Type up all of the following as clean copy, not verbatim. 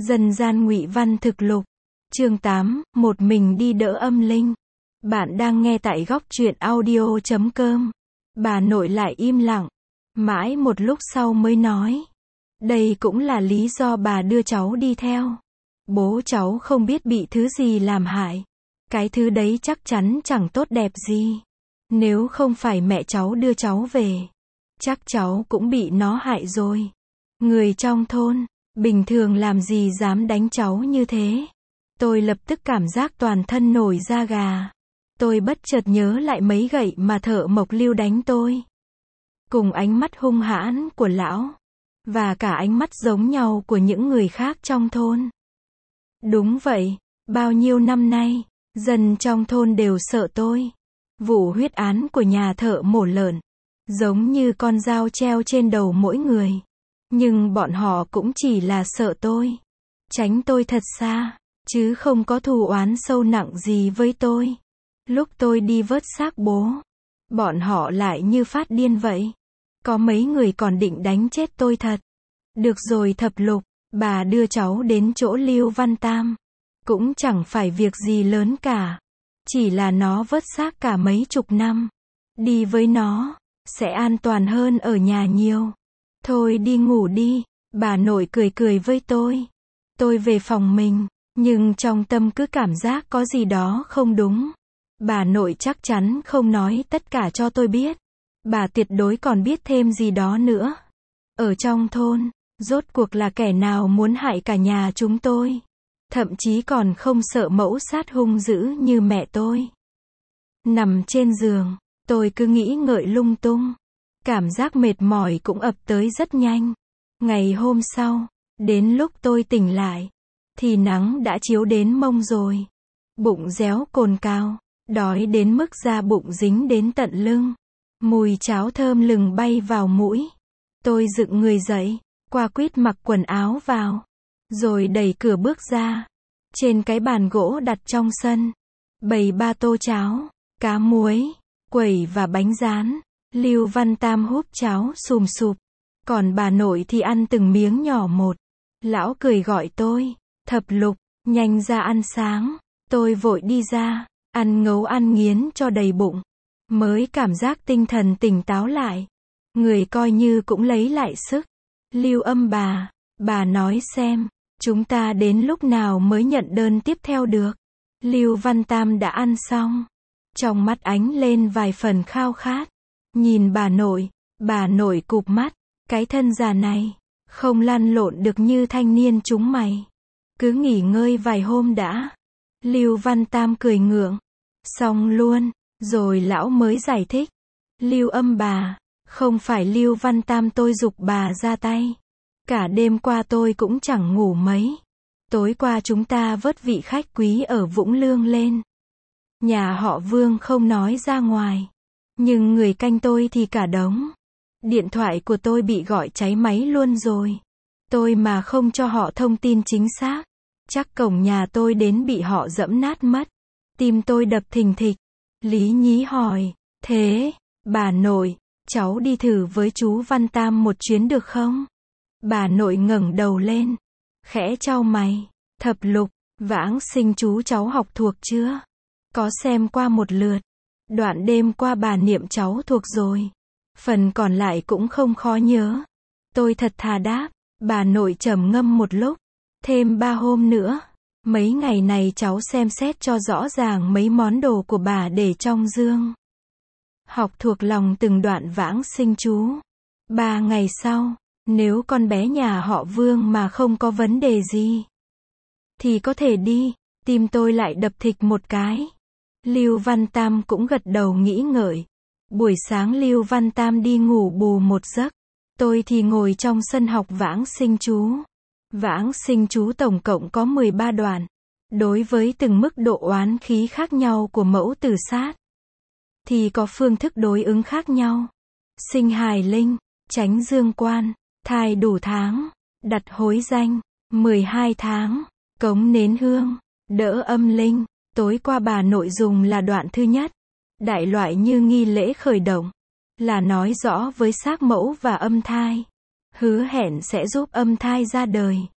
Dân gian ngụy văn thực lục. Chương 8, một mình đi đỡ âm linh. Bạn đang nghe tại góc truyện audio.com. Bà nội lại im lặng. Mãi một lúc sau mới nói. Đây cũng là lý do bà đưa cháu đi theo. Bố cháu không biết bị thứ gì làm hại. Cái thứ đấy chắc chắn chẳng tốt đẹp gì. Nếu không phải mẹ cháu đưa cháu về, chắc cháu cũng bị nó hại rồi. Người trong thôn, bình thường làm gì dám đánh cháu như thế. Tôi lập tức cảm giác toàn thân nổi da gà. Tôi bất chợt nhớ lại mấy gậy mà thợ mộc Lưu đánh tôi. Cùng ánh mắt hung hãn của lão. Và cả ánh mắt giống nhau của những người khác trong thôn. Đúng vậy, bao nhiêu năm nay, dân trong thôn đều sợ tôi. Vụ huyết án của nhà thợ mổ lợn, giống như con dao treo trên đầu mỗi người. Nhưng bọn họ cũng chỉ là sợ tôi. Tránh tôi thật xa, chứ không có thù oán sâu nặng gì với tôi. Lúc tôi đi vớt xác bố, bọn họ lại như phát điên vậy. Có mấy người còn định đánh chết tôi thật. Được rồi Thập Lục, bà đưa cháu đến chỗ Lưu Văn Tam. Cũng chẳng phải việc gì lớn cả. Chỉ là nó vớt xác cả mấy chục năm. Đi với nó, sẽ an toàn hơn ở nhà nhiều. Thôi đi ngủ đi, bà nội cười cười với tôi. Tôi về phòng mình, nhưng trong tâm cứ cảm giác có gì đó không đúng. Bà nội chắc chắn không nói tất cả cho tôi biết. Bà tuyệt đối còn biết thêm gì đó nữa. Ở trong thôn, rốt cuộc là kẻ nào muốn hại cả nhà chúng tôi. Thậm chí còn không sợ mẫu sát hung dữ như mẹ tôi. Nằm trên giường, tôi cứ nghĩ ngợi lung tung. Cảm giác mệt mỏi cũng ập tới rất nhanh. Ngày hôm sau, đến lúc tôi tỉnh lại, thì nắng đã chiếu đến mông rồi. Bụng réo cồn cào, đói đến mức da bụng dính đến tận lưng. Mùi cháo thơm lừng bay vào mũi. Tôi dựng người dậy, qua quýt mặc quần áo vào. Rồi đẩy cửa bước ra. Trên cái bàn gỗ đặt trong sân, bày 3 tô cháo, cá muối, quẩy và bánh rán. Lưu Văn Tam húp cháo sùm sụp. Còn bà nội thì ăn từng miếng nhỏ một. Lão cười gọi tôi, Thập Lục, nhanh ra ăn sáng. Tôi vội đi ra, ăn ngấu ăn nghiến cho đầy bụng. Mới cảm giác tinh thần tỉnh táo lại. Người coi như cũng lấy lại sức. Lưu Âm bà nói xem, chúng ta đến lúc nào mới nhận đơn tiếp theo được. Lưu Văn Tam đã ăn xong. Trong mắt ánh lên vài phần khao khát. Nhìn bà nội cụp mắt. Cái thân già này, không lăn lộn được như thanh niên chúng mày. Cứ nghỉ ngơi vài hôm đã. Lưu Văn Tam cười ngượng. Xong luôn, rồi lão mới giải thích. Lưu Âm không phải Lưu Văn Tam tôi giục bà ra tay. Cả đêm qua tôi cũng chẳng ngủ mấy. Tối qua chúng ta vớt vị khách quý ở Vũng Lương lên. Nhà họ Vương không nói ra ngoài. Nhưng người canh tôi thì cả đống. Điện thoại của tôi bị gọi cháy máy luôn rồi. Tôi mà không cho họ thông tin chính xác, chắc cổng nhà tôi đến bị họ dẫm nát mất. Tim tôi đập thình thịch. Lý Nhí hỏi, thế, bà nội, cháu đi thử với chú Văn Tam một chuyến được không? Bà nội ngẩng đầu lên, khẽ chau mày. Thập Lục, vãng sinh chú cháu học thuộc chưa? Có xem qua một lượt. Đoạn đêm qua bà niệm cháu thuộc rồi. Phần còn lại cũng không khó nhớ. Tôi thật thà đáp. Bà nội trầm ngâm một lúc. Thêm 3 hôm nữa. Mấy ngày này cháu xem xét cho rõ ràng mấy món đồ của bà để trong dương. Học thuộc lòng từng đoạn vãng sinh chú. 3 ngày sau, nếu con bé nhà họ Vương mà không có vấn đề gì, thì có thể đi. Tim tôi lại đập thịch một cái. Lưu Văn Tam cũng gật đầu nghĩ ngợi. Buổi sáng Lưu Văn Tam đi ngủ bù một giấc. Tôi thì ngồi trong sân học vãng sinh chú. Vãng sinh chú tổng cộng có 13 đoạn. Đối với từng mức độ oán khí khác nhau của mẫu tử sát, thì có phương thức đối ứng khác nhau. Sinh hài linh, tránh dương quan, thai đủ tháng, đặt hối danh, 12 tháng, cống nến hương, đỡ âm linh. Tối qua bà nội dùng là đoạn thứ nhất. Đại loại như nghi lễ khởi động. Là nói rõ với xác mẫu và âm thai. Hứa hẹn sẽ giúp âm thai ra đời.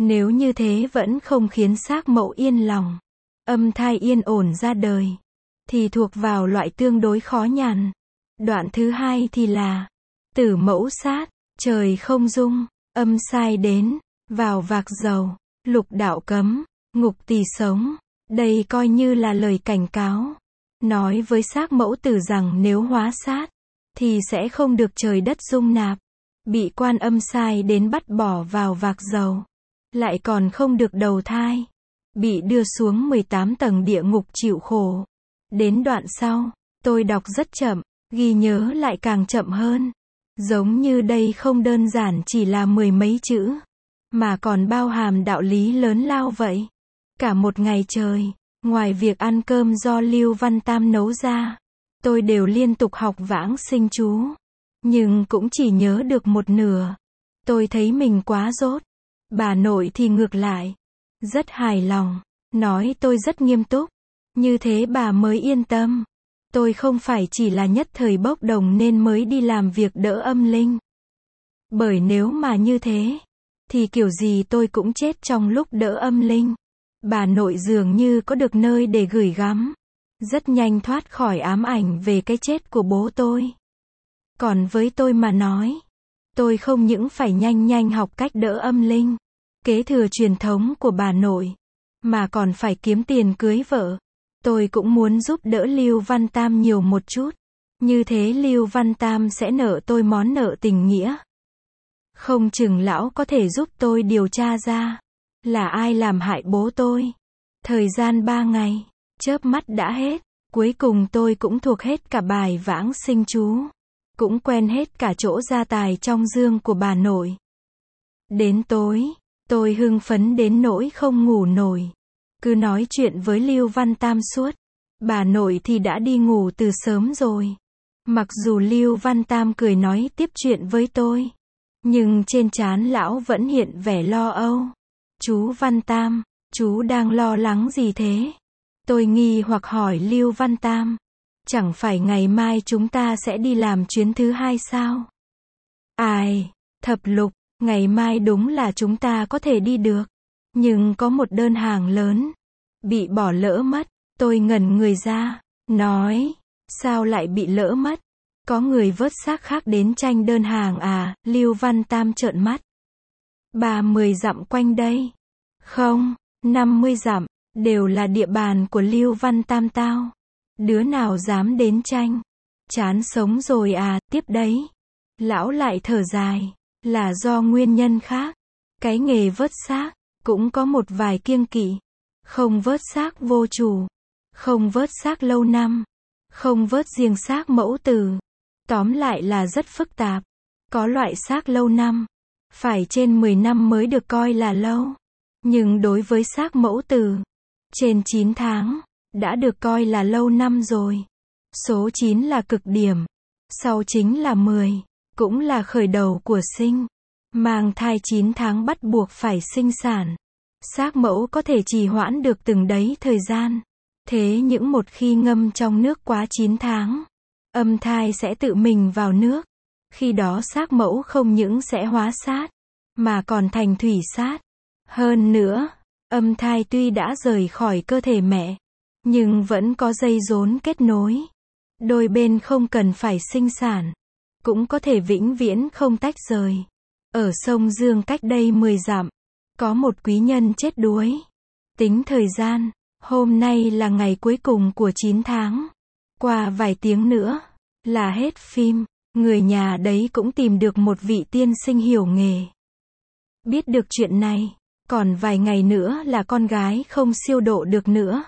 Nếu như thế vẫn không khiến xác mẫu yên lòng, âm thai yên ổn ra đời, thì thuộc vào loại tương đối khó nhằn. Đoạn thứ hai thì là tử mẫu sát, trời không dung, âm sai đến, vào vạc dầu, lục đạo cấm, ngục tỳ sống. Đây coi như là lời cảnh cáo, nói với xác mẫu tử rằng nếu hóa sát, thì sẽ không được trời đất dung nạp, bị quan âm sai đến bắt bỏ vào vạc dầu, lại còn không được đầu thai, bị đưa xuống 18 tầng địa ngục chịu khổ. Đến đoạn sau, tôi đọc rất chậm, ghi nhớ lại càng chậm hơn. Giống như đây không đơn giản chỉ là 10 mấy chữ, mà còn bao hàm đạo lý lớn lao vậy. Cả một ngày trời, ngoài việc ăn cơm do Lưu Văn Tam nấu ra, tôi đều liên tục học vãng sinh chú. Nhưng cũng chỉ nhớ được một nửa. Tôi thấy mình quá dốt. Bà nội thì ngược lại, rất hài lòng, nói tôi rất nghiêm túc. Như thế bà mới yên tâm. Tôi không phải chỉ là nhất thời bốc đồng nên mới đi làm việc đỡ âm linh. Bởi nếu mà như thế, thì kiểu gì tôi cũng chết trong lúc đỡ âm linh. Bà nội dường như có được nơi để gửi gắm. Rất nhanh thoát khỏi ám ảnh về cái chết của bố tôi. Còn với tôi mà nói, tôi không những phải nhanh học cách đỡ âm linh, kế thừa truyền thống của bà nội, mà còn phải kiếm tiền cưới vợ. Tôi cũng muốn giúp đỡ Lưu Văn Tam nhiều một chút. Như thế Lưu Văn Tam sẽ nợ tôi món nợ tình nghĩa. Không chừng lão có thể giúp tôi điều tra ra là ai làm hại bố tôi. Thời gian 3 ngày, chớp mắt đã hết. Cuối cùng tôi cũng thuộc hết cả bài vãng sinh chú. Cũng quen hết cả chỗ gia tài trong dương của bà nội. Đến tối, tôi hưng phấn đến nỗi không ngủ nổi. Cứ nói chuyện với Lưu Văn Tam suốt. Bà nội thì đã đi ngủ từ sớm rồi. Mặc dù Lưu Văn Tam cười nói tiếp chuyện với tôi, nhưng trên trán lão vẫn hiện vẻ lo âu. Chú Văn Tam, chú đang lo lắng gì thế? Tôi nghi hoặc hỏi Lưu Văn Tam. Chẳng phải ngày mai chúng ta sẽ đi làm chuyến thứ 2 sao? Ai, thập lục, ngày mai đúng là chúng ta có thể đi được. Nhưng có một đơn hàng lớn bị bỏ lỡ mất. Tôi ngẩn người ra, nói, sao lại bị lỡ mất? Có người vớt xác khác đến tranh đơn hàng à? Lưu Văn Tam trợn mắt. 30 dặm quanh đây. Không, 50 dặm, đều là địa bàn của Lưu Văn Tam tao. Đứa nào dám đến tranh? Chán sống rồi à? Tiếp đấy. Lão lại thở dài, là do nguyên nhân khác. Cái nghề vớt xác cũng có một vài kiêng kỵ. Không vớt xác vô chủ, không vớt xác lâu năm, không vớt riêng xác mẫu tử. Tóm lại là rất phức tạp. Có loại xác lâu năm, phải trên 10 năm mới được coi là lâu. Nhưng đối với xác mẫu tử, trên 9 tháng, đã được coi là lâu năm rồi. Số 9 là cực điểm. Sau chính là 10, cũng là khởi đầu của sinh. Mang thai 9 tháng bắt buộc phải sinh sản. Xác mẫu có thể trì hoãn được từng đấy thời gian. Thế những một khi ngâm trong nước quá 9 tháng, âm thai sẽ tự mình vào nước. Khi đó xác mẫu không những sẽ hóa sát, mà còn thành thủy sát. Hơn nữa, âm thai tuy đã rời khỏi cơ thể mẹ, nhưng vẫn có dây rốn kết nối. Đôi bên không cần phải sinh sản, cũng có thể vĩnh viễn không tách rời. Ở sông Dương cách đây 10 dặm, có một quý nhân chết đuối. Tính thời gian, hôm nay là ngày cuối cùng của 9 tháng. Qua vài tiếng nữa, là hết phim. Người nhà đấy cũng tìm được một vị tiên sinh hiểu nghề. Biết được chuyện này, còn vài ngày nữa là con gái không siêu độ được nữa.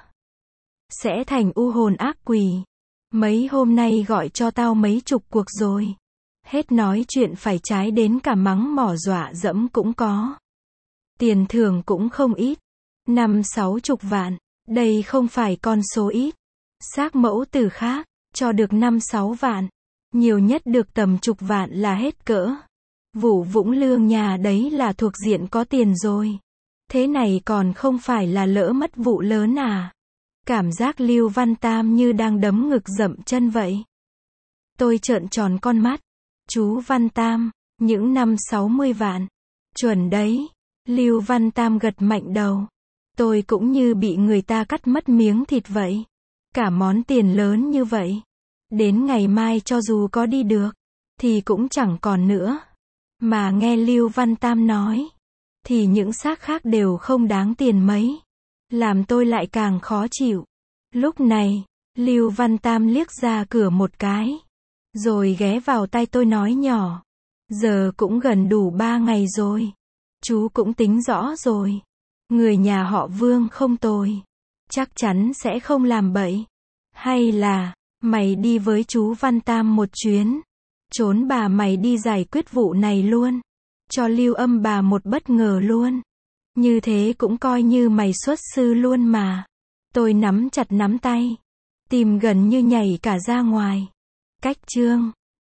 Sẽ thành u hồn ác quỷ. Mấy hôm nay gọi cho tao mấy chục cuộc rồi. Hết nói chuyện phải trái đến cả mắng mỏ dọa dẫm cũng có. Tiền thưởng cũng không ít. 50-60 vạn. Đây không phải con số ít. Xác mẫu tử khác, cho được 5-6 vạn. Nhiều nhất được tầm chục vạn là hết cỡ. Vũ Vũng Lương nhà đấy là thuộc diện có tiền rồi. Thế này còn không phải là lỡ mất vụ lớn à? Cảm giác Lưu Văn Tam như đang đấm ngực dậm chân vậy. Tôi trợn tròn con mắt. Chú Văn Tam, những 50-60 vạn. Chuẩn đấy. Lưu Văn Tam gật mạnh đầu. Tôi cũng như bị người ta cắt mất miếng thịt vậy. Cả món tiền lớn như vậy. Đến ngày mai cho dù có đi được, thì cũng chẳng còn nữa. Mà nghe Lưu Văn Tam nói, thì những xác khác đều không đáng tiền mấy. Làm tôi lại càng khó chịu. Lúc này, Lưu Văn Tam liếc ra cửa một cái. Rồi ghé vào tai tôi nói nhỏ. Giờ cũng gần đủ 3 ngày rồi. Chú cũng tính rõ rồi. Người nhà họ Vương không tồi. Chắc chắn sẽ không làm bậy. Hay là, mày đi với chú Văn Tam một chuyến. Trốn bà mày đi giải quyết vụ này luôn. Cho Lưu Âm bà một bất ngờ luôn. Như thế cũng coi như mày xuất sư luôn mà. Tôi nắm chặt nắm tay. Tim gần như nhảy cả ra ngoài. Cách chương